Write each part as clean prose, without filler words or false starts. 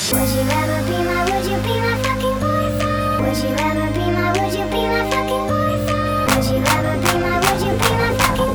Would you ever be my, would you be my fucking boyfriend? Would you ever be my, would you be my fucking boyfriend? Would you ever be my, would you be my fucking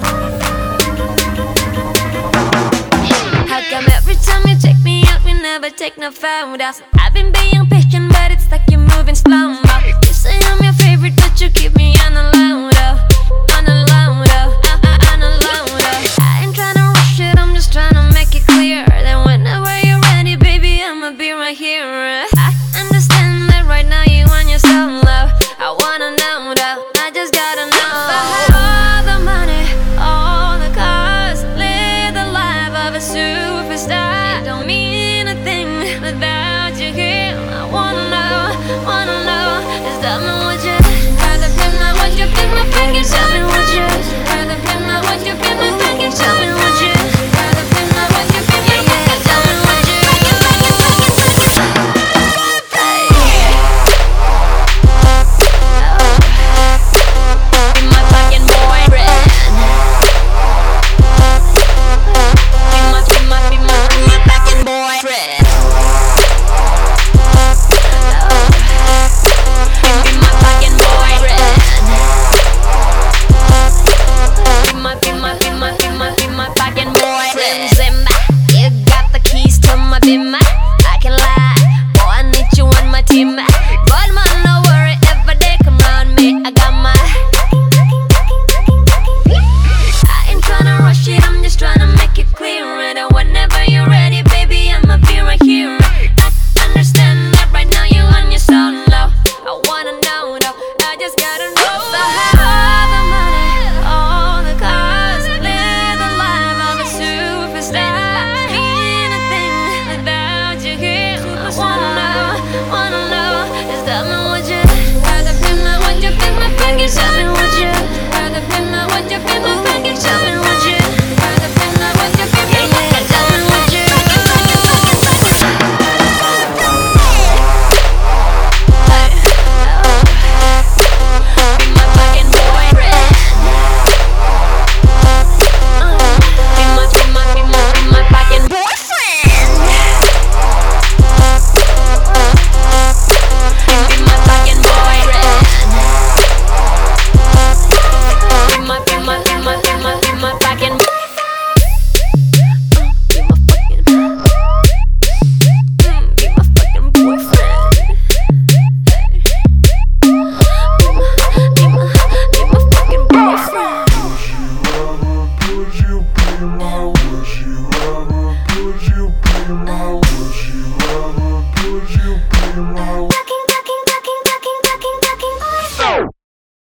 boyfriend? How come every time you take me out we never take no photos? I've been being patient but it's like you're moving slow-mo. You say I'm your favorite but you keep me on the low though. On the low though, on the low though. I ain't tryna rush it, I'm just tryna make it clear that whenever you're ready, baby, I'ma be right here. I understand that right now you want your solo. I wanna know though, I just gotta know. If I had all the money, all the cars, live the life of a superstar, it don't mean a thing without you here. I wanna know, is that me, would you rather be my, would you be my fucking? Tell me, would you rather be my, would you be my fucking? Tell me, would you rather be my, would you be my fucking? Tell me, would you be my fucking boyfriend? Be my fucking boyfriend. I can lie, boy, I need you on my team. But man, no worry, every day come round me, I got my. I ain't tryna rush it, I'm just tryna make it clear that whenever you're ready, baby, I'ma be right here. I understand that right now you're on your solo. I wanna know though, I just gotta know. If I had all the money, all the cars, live the life of a superstar, wanna know, is that me, would you rather be my, would you be my fucking? Tell me, would you rather be my, would you be my fucking? Tell me, would you rather be my, would you be my fucking? Tell me, would you be my fucking boyfriend? Be my fucking boyfriend. Would you ever, would you ever, would you be my